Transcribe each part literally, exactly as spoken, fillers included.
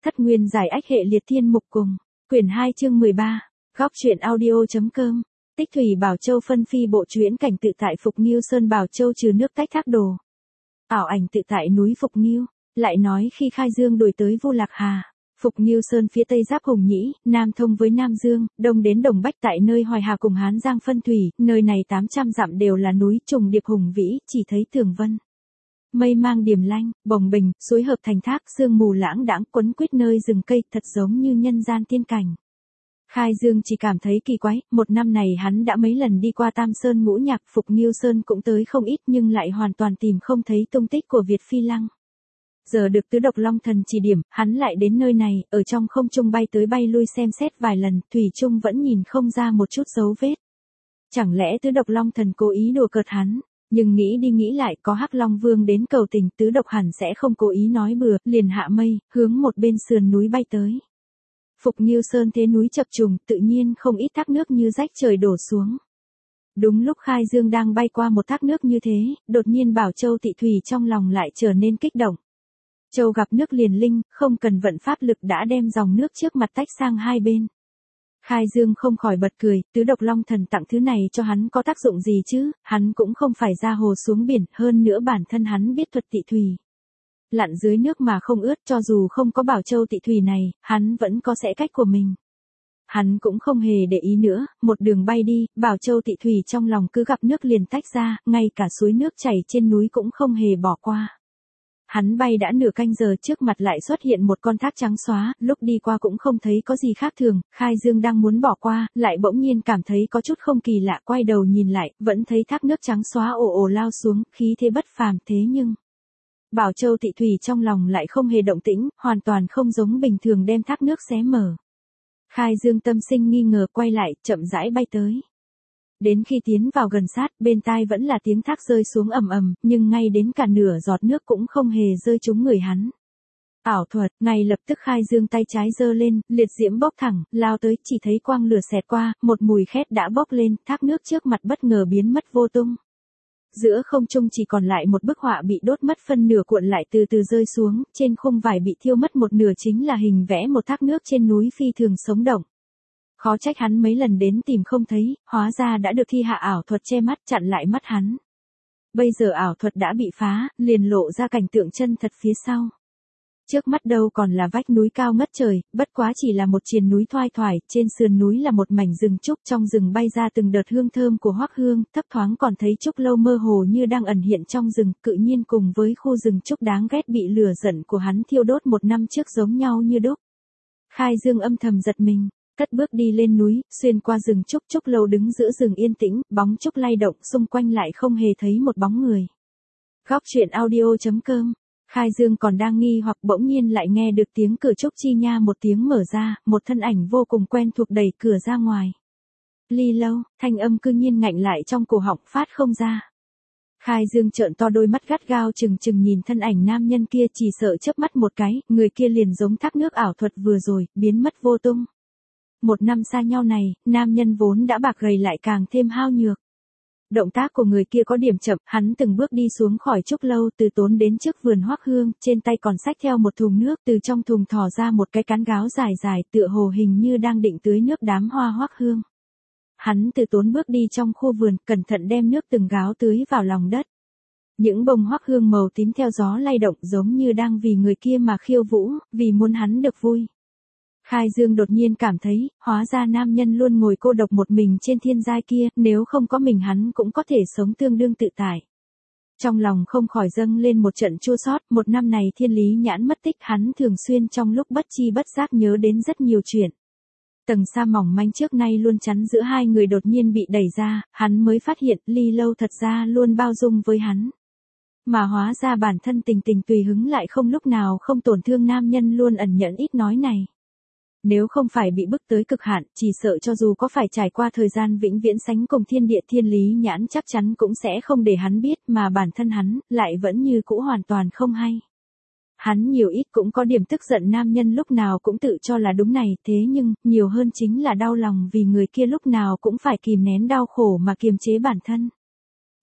Thất nguyên giải ách hệ liệt thiên mục cùng. Quyển hai chương mười ba. Góc truyện audio.com. Tích thủy Bảo Châu phân phi bộ truyện cảnh tự tại Phục Nghiêu Sơn Bảo Châu trừ nước tách thác đồ. Ảo ảnh tự tại núi Phục Nghiêu. Lại nói khi Khai Dương đuổi tới Vu Lạc Hà. Phục Nghiêu Sơn phía tây giáp Hùng Nhĩ, nam thông với Nam Dương, đông đến Đồng Bách tại nơi Hoài Hà cùng Hán Giang phân thủy, nơi này tám trăm dặm đều là núi trùng điệp hùng vĩ, chỉ thấy tường vân. Mây mang điểm lanh, bồng bình, suối hợp thành thác, sương mù lãng đãng quấn quýt nơi rừng cây, thật giống như nhân gian tiên cảnh. Khai Dương chỉ cảm thấy kỳ quái, một năm này hắn đã mấy lần đi qua Tam Sơn Ngũ Nhạc, Phục Nghiêu Sơn cũng tới không ít nhưng lại hoàn toàn tìm không thấy tung tích của Việt Phi Lăng. Giờ được Tứ Độc Long Thần chỉ điểm, hắn lại đến nơi này, ở trong không trung bay tới bay lui xem xét vài lần, thủy chung vẫn nhìn không ra một chút dấu vết. Chẳng lẽ Tứ Độc Long Thần cố ý đùa cợt hắn? Nhưng nghĩ đi nghĩ lại, có Hắc Long Vương đến cầu tình, Tứ Độc hẳn sẽ không cố ý nói bừa, liền hạ mây, hướng một bên sườn núi bay tới. Phục Nghiêu Sơn thế núi chập trùng, tự nhiên không ít thác nước như rách trời đổ xuống. Đúng lúc Khai Dương đang bay qua một thác nước như thế, đột nhiên Bảo Châu Tị Thủy trong lòng lại trở nên kích động. Châu gặp nước liền linh, không cần vận pháp lực đã đem dòng nước trước mặt tách sang hai bên. Khai Dương không khỏi bật cười, Tứ Độc Long Thần tặng thứ này cho hắn có tác dụng gì chứ, hắn cũng không phải ra hồ xuống biển, hơn nữa bản thân hắn biết thuật tị thủy. Lặn dưới nước mà không ướt, cho dù không có Bảo Châu Tị Thủy này, hắn vẫn có sẽ cách của mình. Hắn cũng không hề để ý nữa, một đường bay đi, Bảo Châu Tị Thủy trong lòng cứ gặp nước liền tách ra, ngay cả suối nước chảy trên núi cũng không hề bỏ qua. Hắn bay đã nửa canh giờ, trước mặt lại xuất hiện một con thác trắng xóa, lúc đi qua cũng không thấy có gì khác thường, Khai Dương đang muốn bỏ qua, lại bỗng nhiên cảm thấy có chút không kỳ lạ, quay đầu nhìn lại, vẫn thấy thác nước trắng xóa ồ ồ lao xuống, khí thế bất phàm, thế nhưng Bảo Châu Tị Thủy trong lòng lại không hề động tĩnh, hoàn toàn không giống bình thường đem thác nước xé mở. Khai Dương tâm sinh nghi ngờ, quay lại, chậm rãi bay tới. Đến khi tiến vào gần sát, bên tai vẫn là tiếng thác rơi xuống ầm ầm, nhưng ngay đến cả nửa giọt nước cũng không hề rơi trúng người hắn. Ảo thuật, ngay lập tức Khai Dương tay trái giơ lên, liệt diễm bốc thẳng, lao tới, chỉ thấy quang lửa xẹt qua, một mùi khét đã bốc lên, thác nước trước mặt bất ngờ biến mất vô tung. Giữa không trung chỉ còn lại một bức họa bị đốt mất phân nửa, cuộn lại từ từ rơi xuống, trên khung vải bị thiêu mất một nửa chính là hình vẽ một thác nước trên núi phi thường sống động. Khó trách hắn mấy lần đến tìm không thấy, hóa ra đã được thi hạ ảo thuật che mắt chặn lại mắt hắn. Bây giờ ảo thuật đã bị phá, liền lộ ra cảnh tượng chân thật phía sau. Trước mắt đâu còn là vách núi cao ngất trời, bất quá chỉ là một triền núi thoai thoải, trên sườn núi là một mảnh rừng trúc, trong rừng bay ra từng đợt hương thơm của hoắc hương, thấp thoáng còn thấy trúc lâu mơ hồ như đang ẩn hiện trong rừng, tự nhiên cùng với khu rừng trúc đáng ghét bị lửa giận của hắn thiêu đốt một năm trước giống nhau như đúc. Khai Dương âm thầm giật mình, cất bước đi lên núi, xuyên qua rừng trúc, trúc lâu đứng giữa rừng yên tĩnh, bóng trúc lay động, xung quanh lại không hề thấy một bóng người. Góc truyện audio.com. Khai Dương còn đang nghi hoặc bỗng nhiên lại nghe được tiếng cửa trúc chi nha một tiếng mở ra, một thân ảnh vô cùng quen thuộc đẩy cửa ra ngoài. Ly Lâu, thanh âm cư nhiên ngạnh lại trong cổ họng phát không ra. Khai Dương trợn to đôi mắt gắt gao chừng chừng nhìn thân ảnh nam nhân kia, chỉ sợ chớp mắt một cái, người kia liền giống thác nước ảo thuật vừa rồi, biến mất vô tung. Một năm xa nhau này, nam nhân vốn đã bạc gầy lại càng thêm hao nhược. Động tác của người kia có điểm chậm, hắn từng bước đi xuống khỏi trúc lâu, từ tốn đến trước vườn hoắc hương, trên tay còn xách theo một thùng nước, từ trong thùng thò ra một cái cán gáo dài dài, tựa hồ hình như đang định tưới nước đám hoa hoắc hương. Hắn từ tốn bước đi trong khu vườn, cẩn thận đem nước từng gáo tưới vào lòng đất. Những bông hoắc hương màu tím theo gió lay động giống như đang vì người kia mà khiêu vũ, vì muốn hắn được vui. Khai Dương đột nhiên cảm thấy, hóa ra nam nhân luôn ngồi cô độc một mình trên thiên giai kia, nếu không có mình hắn cũng có thể sống tương đương tự tại. Trong lòng không khỏi dâng lên một trận chua xót, một năm này Thiên Lý Nhãn mất tích, hắn thường xuyên trong lúc bất chi bất giác nhớ đến rất nhiều chuyện. Tầng sa mỏng manh trước nay luôn chắn giữa hai người đột nhiên bị đẩy ra, hắn mới phát hiện Ly Lâu thật ra luôn bao dung với hắn. Mà hóa ra bản thân tình tình tùy hứng lại không lúc nào không tổn thương nam nhân luôn ẩn nhẫn ít nói này. Nếu không phải bị bức tới cực hạn, chỉ sợ cho dù có phải trải qua thời gian vĩnh viễn sánh cùng thiên địa Thiên Lý Nhãn chắc chắn cũng sẽ không để hắn biết, mà bản thân hắn lại vẫn như cũ hoàn toàn không hay. Hắn nhiều ít cũng có điểm tức giận nam nhân lúc nào cũng tự cho là đúng này, thế nhưng, nhiều hơn chính là đau lòng vì người kia lúc nào cũng phải kìm nén đau khổ mà kiềm chế bản thân.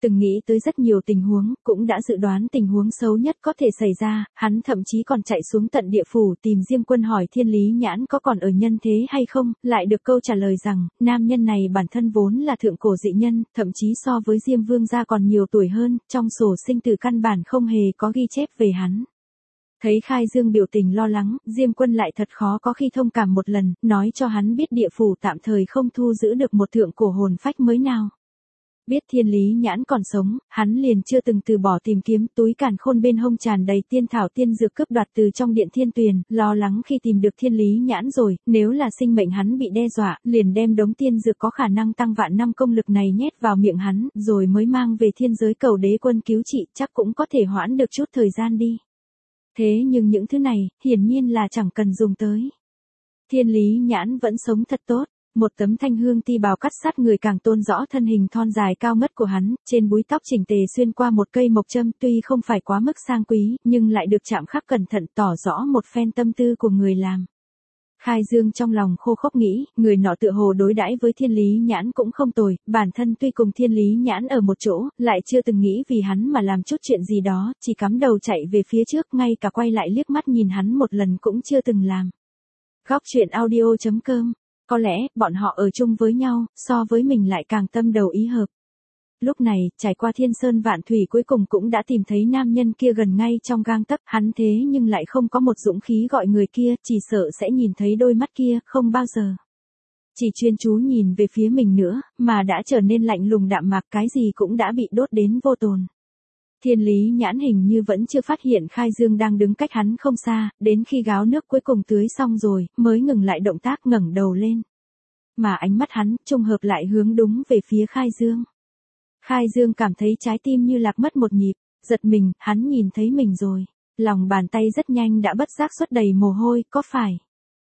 Từng nghĩ tới rất nhiều tình huống, cũng đã dự đoán tình huống xấu nhất có thể xảy ra, hắn thậm chí còn chạy xuống tận địa phủ tìm Diêm Quân hỏi Thiên Lý Nhãn có còn ở nhân thế hay không, lại được câu trả lời rằng, nam nhân này bản thân vốn là thượng cổ dị nhân, thậm chí so với Diêm Vương gia còn nhiều tuổi hơn, trong sổ sinh tử căn bản không hề có ghi chép về hắn. Thấy Khai Dương biểu tình lo lắng, Diêm Quân lại thật khó có khi thông cảm một lần, nói cho hắn biết địa phủ tạm thời không thu giữ được một thượng cổ hồn phách mới nào. Biết Thiên Lý Nhãn còn sống, hắn liền chưa từng từ bỏ tìm kiếm, túi càn khôn bên hông tràn đầy tiên thảo tiên dược cướp đoạt từ trong điện Thiên Tuyền, lo lắng khi tìm được Thiên Lý Nhãn rồi, nếu là sinh mệnh hắn bị đe dọa, liền đem đống tiên dược có khả năng tăng vạn năm công lực này nhét vào miệng hắn, rồi mới mang về thiên giới cầu đế quân cứu trị, chắc cũng có thể hoãn được chút thời gian đi. Thế nhưng những thứ này, hiển nhiên là chẳng cần dùng tới. Thiên Lý Nhãn vẫn sống thật tốt. Một tấm thanh hương ti bào cắt sát người càng tôn rõ thân hình thon dài cao ngất của hắn, trên búi tóc chỉnh tề xuyên qua một cây mộc châm tuy không phải quá mức sang quý, nhưng lại được chạm khắc cẩn thận tỏ rõ một phen tâm tư của người làm. Khai Dương trong lòng khô khốc nghĩ, người nọ tựa hồ đối đãi với Thiên Lý Nhãn cũng không tồi, bản thân tuy cùng Thiên Lý Nhãn ở một chỗ, lại chưa từng nghĩ vì hắn mà làm chút chuyện gì đó, chỉ cắm đầu chạy về phía trước, ngay cả quay lại liếc mắt nhìn hắn một lần cũng chưa từng làm. Góc truyện audio chấm com. Có lẽ, bọn họ ở chung với nhau, so với mình lại càng tâm đầu ý hợp. Lúc này, trải qua thiên sơn vạn thủy cuối cùng cũng đã tìm thấy nam nhân kia gần ngay trong gang tấc, hắn thế nhưng lại không có một dũng khí gọi người kia, chỉ sợ sẽ nhìn thấy đôi mắt kia, không bao giờ. Chỉ chuyên chú nhìn về phía mình nữa, mà đã trở nên lạnh lùng đạm mạc, cái gì cũng đã bị đốt đến vô tồn. Thiên Lý Nhãn hình như vẫn chưa phát hiện Khai Dương đang đứng cách hắn không xa, đến khi gáo nước cuối cùng tưới xong rồi, mới ngừng lại động tác ngẩng đầu lên. Mà ánh mắt hắn, trùng hợp lại hướng đúng về phía Khai Dương. Khai Dương cảm thấy trái tim như lạc mất một nhịp, giật mình, hắn nhìn thấy mình rồi. Lòng bàn tay rất nhanh đã bất giác xuất đầy mồ hôi, có phải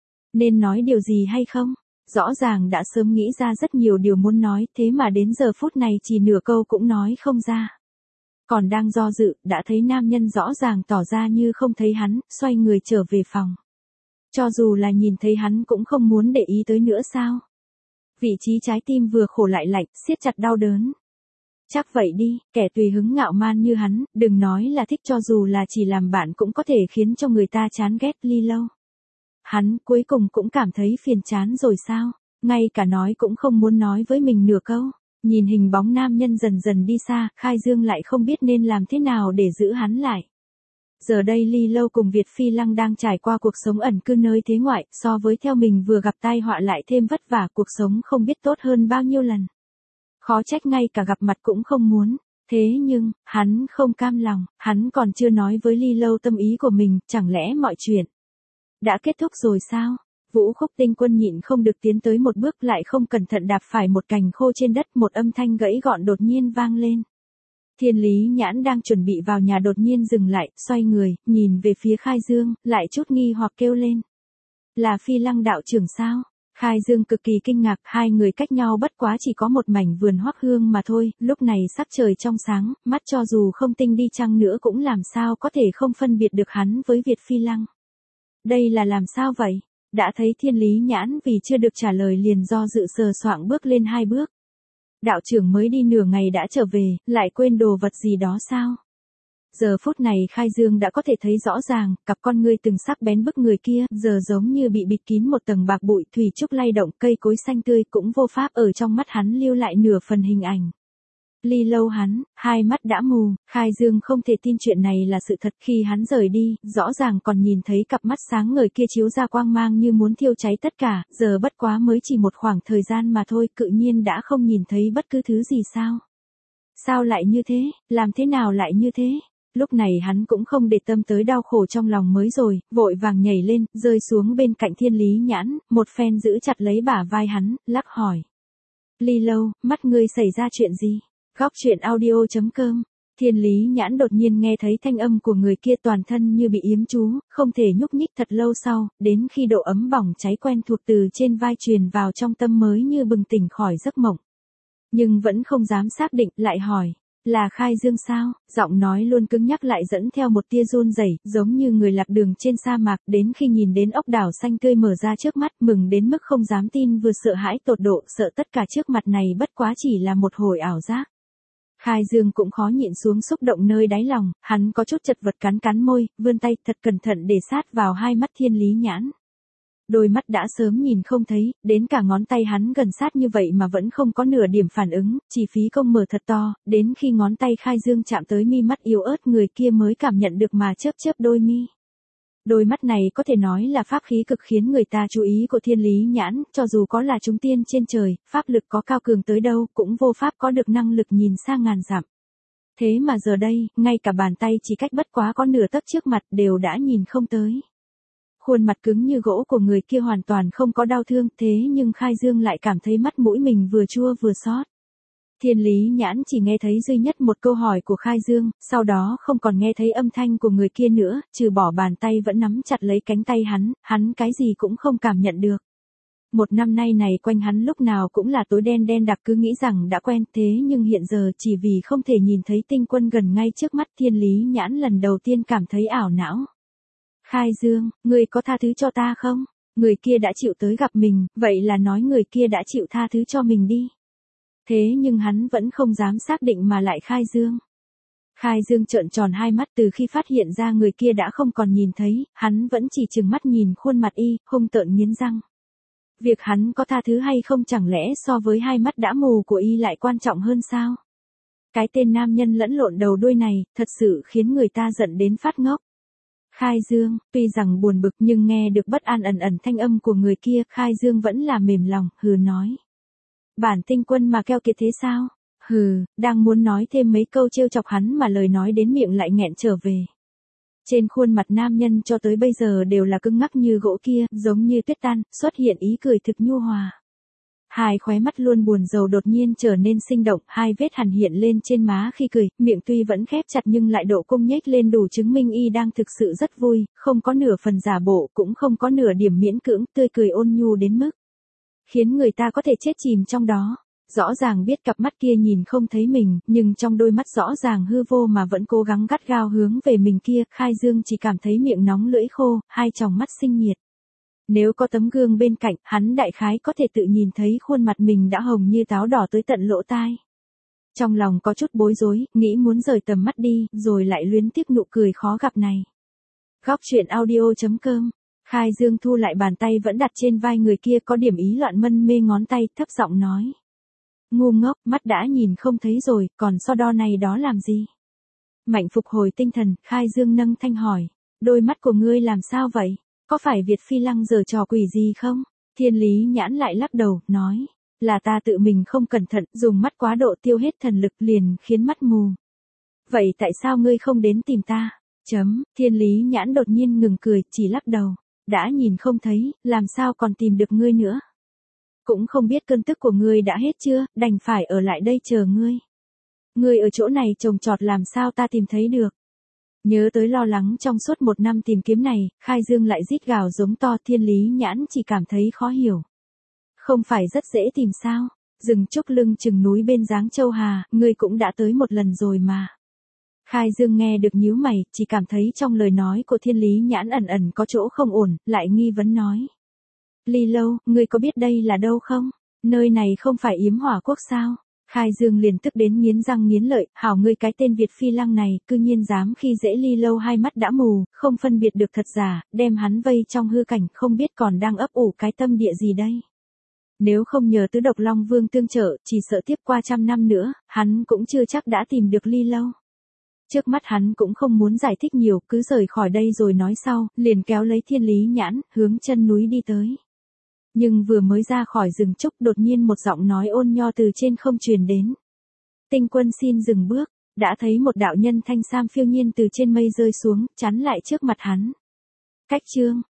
nên nói điều gì hay không? Rõ ràng đã sớm nghĩ ra rất nhiều điều muốn nói, thế mà đến giờ phút này chỉ nửa câu cũng nói không ra. Còn đang do dự, đã thấy nam nhân rõ ràng tỏ ra như không thấy hắn, xoay người trở về phòng. Cho dù là nhìn thấy hắn cũng không muốn để ý tới nữa sao? Vị trí trái tim vừa khổ lại lạnh, siết chặt đau đớn. Chắc vậy đi, kẻ tùy hứng ngạo man như hắn, đừng nói là thích, cho dù là chỉ làm bạn cũng có thể khiến cho người ta chán ghét ly lâu. Hắn cuối cùng cũng cảm thấy phiền chán rồi sao? Ngay cả nói cũng không muốn nói với mình nửa câu. Nhìn hình bóng nam nhân dần dần đi xa, Khai Dương lại không biết nên làm thế nào để giữ hắn lại. Giờ đây Ly Lâu cùng Việt Phi Lăng đang trải qua cuộc sống ẩn cư nơi thế ngoại, so với theo mình vừa gặp tai họa lại thêm vất vả, cuộc sống không biết tốt hơn bao nhiêu lần. Khó trách ngay cả gặp mặt cũng không muốn. Thế nhưng, hắn không cam lòng, hắn còn chưa nói với Ly Lâu tâm ý của mình, chẳng lẽ mọi chuyện đã kết thúc rồi sao? Vũ Khúc Tinh Quân nhịn không được tiến tới một bước, lại không cẩn thận đạp phải một cành khô trên đất, một âm thanh gãy gọn đột nhiên vang lên. Thiên Lý Nhãn đang chuẩn bị vào nhà đột nhiên dừng lại, xoay người, nhìn về phía Khai Dương, lại chút nghi hoặc kêu lên. Là Phi Lăng đạo trưởng sao? Khai Dương cực kỳ kinh ngạc, hai người cách nhau bất quá chỉ có một mảnh vườn hoắc hương mà thôi, lúc này sắc trời trong sáng, mắt cho dù không tinh đi chăng nữa cũng làm sao có thể không phân biệt được hắn với Việt Phi Lăng. Đây là làm sao vậy? Đã thấy Thiên Lý Nhãn vì chưa được trả lời liền do dự sờ soạng bước lên hai bước. Đạo trưởng mới đi nửa ngày đã trở về, lại quên đồ vật gì đó sao? Giờ phút này Khai Dương đã có thể thấy rõ ràng, cặp con ngươi từng sắc bén bức người kia, giờ giống như bị bịt kín một tầng bạc bụi, thủy trúc lay động, cây cối xanh tươi cũng vô pháp ở trong mắt hắn lưu lại nửa phần hình ảnh. Ly Lâu hắn, hai mắt đã mù, Khai Dương không thể tin chuyện này là sự thật, khi hắn rời đi, rõ ràng còn nhìn thấy cặp mắt sáng ngời kia chiếu ra quang mang như muốn thiêu cháy tất cả, giờ bất quá mới chỉ một khoảng thời gian mà thôi, tự nhiên đã không nhìn thấy bất cứ thứ gì sao? Sao lại như thế, làm thế nào lại như thế? Lúc này hắn cũng không để tâm tới đau khổ trong lòng mới rồi, vội vàng nhảy lên, rơi xuống bên cạnh Thiên Lý Nhãn, một phen giữ chặt lấy bả vai hắn, lắc hỏi. Ly Lâu, mắt ngươi xảy ra chuyện gì? Góc truyện audio chấm com. Thiên Lý Nhãn đột nhiên nghe thấy thanh âm của người kia, toàn thân như bị yếm chú, không thể nhúc nhích thật lâu sau, đến khi độ ấm bỏng cháy quen thuộc từ trên vai truyền vào trong tâm mới như bừng tỉnh khỏi giấc mộng. Nhưng vẫn không dám xác định, lại hỏi. Là Khai Dương sao? Giọng nói luôn cứng nhắc lại dẫn theo một tia run rẩy, giống như người lạc đường trên sa mạc, đến khi nhìn đến ốc đảo xanh tươi mở ra trước mắt, mừng đến mức không dám tin, vừa sợ hãi tột độ, sợ tất cả trước mặt này bất quá chỉ là một hồi ảo giác. Khai Dương cũng khó nhịn xuống xúc động nơi đáy lòng, hắn có chút chật vật cắn cắn môi, vươn tay thật cẩn thận để sát vào hai mắt Thiên Lý Nhãn. Đôi mắt đã sớm nhìn không thấy, đến cả ngón tay hắn gần sát như vậy mà vẫn không có nửa điểm phản ứng, chỉ phí công mở thật to, đến khi ngón tay Khai Dương chạm tới mi mắt yếu ớt người kia mới cảm nhận được mà chớp chớp đôi mi. Đôi mắt này có thể nói là pháp khí cực khiến người ta chú ý của Thiên Lý Nhãn, cho dù có là chúng tiên trên trời, pháp lực có cao cường tới đâu cũng vô pháp có được năng lực nhìn xa ngàn dặm. Thế mà giờ đây, ngay cả bàn tay chỉ cách bất quá có nửa tấc trước mặt đều đã nhìn không tới. Khuôn mặt cứng như gỗ của người kia hoàn toàn không có đau thương, thế nhưng Khai Dương lại cảm thấy mắt mũi mình vừa chua vừa xót. Thiên Lý Nhãn chỉ nghe thấy duy nhất một câu hỏi của Khai Dương, sau đó không còn nghe thấy âm thanh của người kia nữa, trừ bỏ bàn tay vẫn nắm chặt lấy cánh tay hắn, hắn cái gì cũng không cảm nhận được. Một năm nay này quanh hắn lúc nào cũng là tối đen đen đặc, cứ nghĩ rằng đã quen, thế nhưng hiện giờ chỉ vì không thể nhìn thấy tinh quân gần ngay trước mắt, Thiên Lý Nhãn lần đầu tiên cảm thấy ảo não. Khai Dương, ngươi có tha thứ cho ta không? Người kia đã chịu tới gặp mình, vậy là nói người kia đã chịu tha thứ cho mình đi. Thế nhưng hắn vẫn không dám xác định mà lại Khai Dương. Khai Dương trợn tròn hai mắt, từ khi phát hiện ra người kia đã không còn nhìn thấy, hắn vẫn chỉ trừng mắt nhìn khuôn mặt y, hung tợn nghiến răng. Việc hắn có tha thứ hay không chẳng lẽ so với hai mắt đã mù của y lại quan trọng hơn sao? Cái tên nam nhân lẫn lộn đầu đuôi này, thật sự khiến người ta giận đến phát ngốc. Khai Dương, tuy rằng buồn bực nhưng nghe được bất an ẩn ẩn thanh âm của người kia, Khai Dương vẫn là mềm lòng, hừ nói. Bản tinh quân mà keo kiệt thế sao? Hừ, đang muốn nói thêm mấy câu trêu chọc hắn mà lời nói đến miệng lại nghẹn trở về. Trên khuôn mặt nam nhân cho tới bây giờ đều là cứng ngắc như gỗ kia, giống như tuyết tan, xuất hiện ý cười thực nhu hòa. Hai khóe mắt luôn buồn rầu đột nhiên trở nên sinh động, hai vết hằn hiện lên trên má khi cười, miệng tuy vẫn khép chặt nhưng lại độ cung nhếch lên đủ chứng minh y đang thực sự rất vui, không có nửa phần giả bộ cũng không có nửa điểm miễn cưỡng, tươi cười ôn nhu đến mức khiến người ta có thể chết chìm trong đó. Rõ ràng biết cặp mắt kia nhìn không thấy mình, nhưng trong đôi mắt rõ ràng hư vô mà vẫn cố gắng gắt gao hướng về mình kia, Khai Dương chỉ cảm thấy miệng nóng lưỡi khô, hai tròng mắt sinh nhiệt. Nếu có tấm gương bên cạnh, hắn đại khái có thể tự nhìn thấy khuôn mặt mình đã hồng như táo đỏ tới tận lỗ tai. Trong lòng có chút bối rối, nghĩ muốn rời tầm mắt đi, rồi lại luyến tiếc nụ cười khó gặp này. Góc truyện audio chấm com. Khai Dương thu lại bàn tay vẫn đặt trên vai người kia, có điểm ý loạn mân mê ngón tay, thấp giọng nói. Ngu ngốc, mắt đã nhìn không thấy rồi, còn so đo này đó làm gì? Mạnh phục hồi tinh thần, Khai Dương nâng thanh hỏi. Đôi mắt của ngươi làm sao vậy? Có phải Việt Phi Lăng giở trò quỷ gì không? Thiên Lý Nhãn lại lắc đầu, nói. Là ta tự mình không cẩn thận, dùng mắt quá độ tiêu hết thần lực liền khiến mắt mù. Vậy tại sao ngươi không đến tìm ta? Chấm, Thiên Lý Nhãn đột nhiên ngừng cười, chỉ lắc đầu. Đã nhìn không thấy, làm sao còn tìm được ngươi nữa? Cũng không biết cơn tức của ngươi đã hết chưa, đành phải ở lại đây chờ ngươi. Ngươi ở chỗ này trồng trọt làm sao ta tìm thấy được? Nhớ tới lo lắng trong suốt một năm tìm kiếm này, Khai Dương lại rít gào giống to. Thiên Lý Nhãn chỉ cảm thấy khó hiểu. Không phải rất dễ tìm sao? Rừng trúc lưng chừng núi bên Giáng Châu Hà, ngươi cũng đã tới một lần rồi mà. Khai Dương nghe được nhíu mày, chỉ cảm thấy trong lời nói của Thiên Lý Nhãn ẩn ẩn có chỗ không ổn, lại nghi vấn nói. Ly Lâu, ngươi có biết đây là đâu không? Nơi này không phải Yếm Hỏa Quốc sao? Khai Dương liền tức đến nghiến răng nghiến lợi, hảo ngươi cái tên Việt Phi Lăng này, cư nhiên dám khi dễ Ly Lâu hai mắt đã mù, không phân biệt được thật giả, đem hắn vây trong hư cảnh, không biết còn đang ấp ủ cái tâm địa gì đây. Nếu không nhờ Tứ Độc Long Vương tương trợ, chỉ sợ tiếp qua trăm năm nữa, hắn cũng chưa chắc đã tìm được Ly Lâu. Trước mắt hắn cũng không muốn giải thích nhiều, cứ rời khỏi đây rồi nói sau, liền kéo lấy Thiên Lý Nhãn, hướng chân núi đi tới. Nhưng vừa mới ra khỏi rừng trúc, đột nhiên một giọng nói ôn nho từ trên không truyền đến. Tinh quân xin dừng bước, đã thấy một đạo nhân thanh sam phiêu nhiên từ trên mây rơi xuống, chắn lại trước mặt hắn. Cách chương,